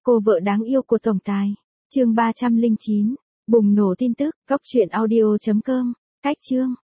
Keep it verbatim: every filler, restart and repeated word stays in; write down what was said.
Cô vợ đáng yêu của tổng tài. Chương ba trăm linh chín. Bùng nổ tin tức. Cốc truyện audio chấm com. Cách chương.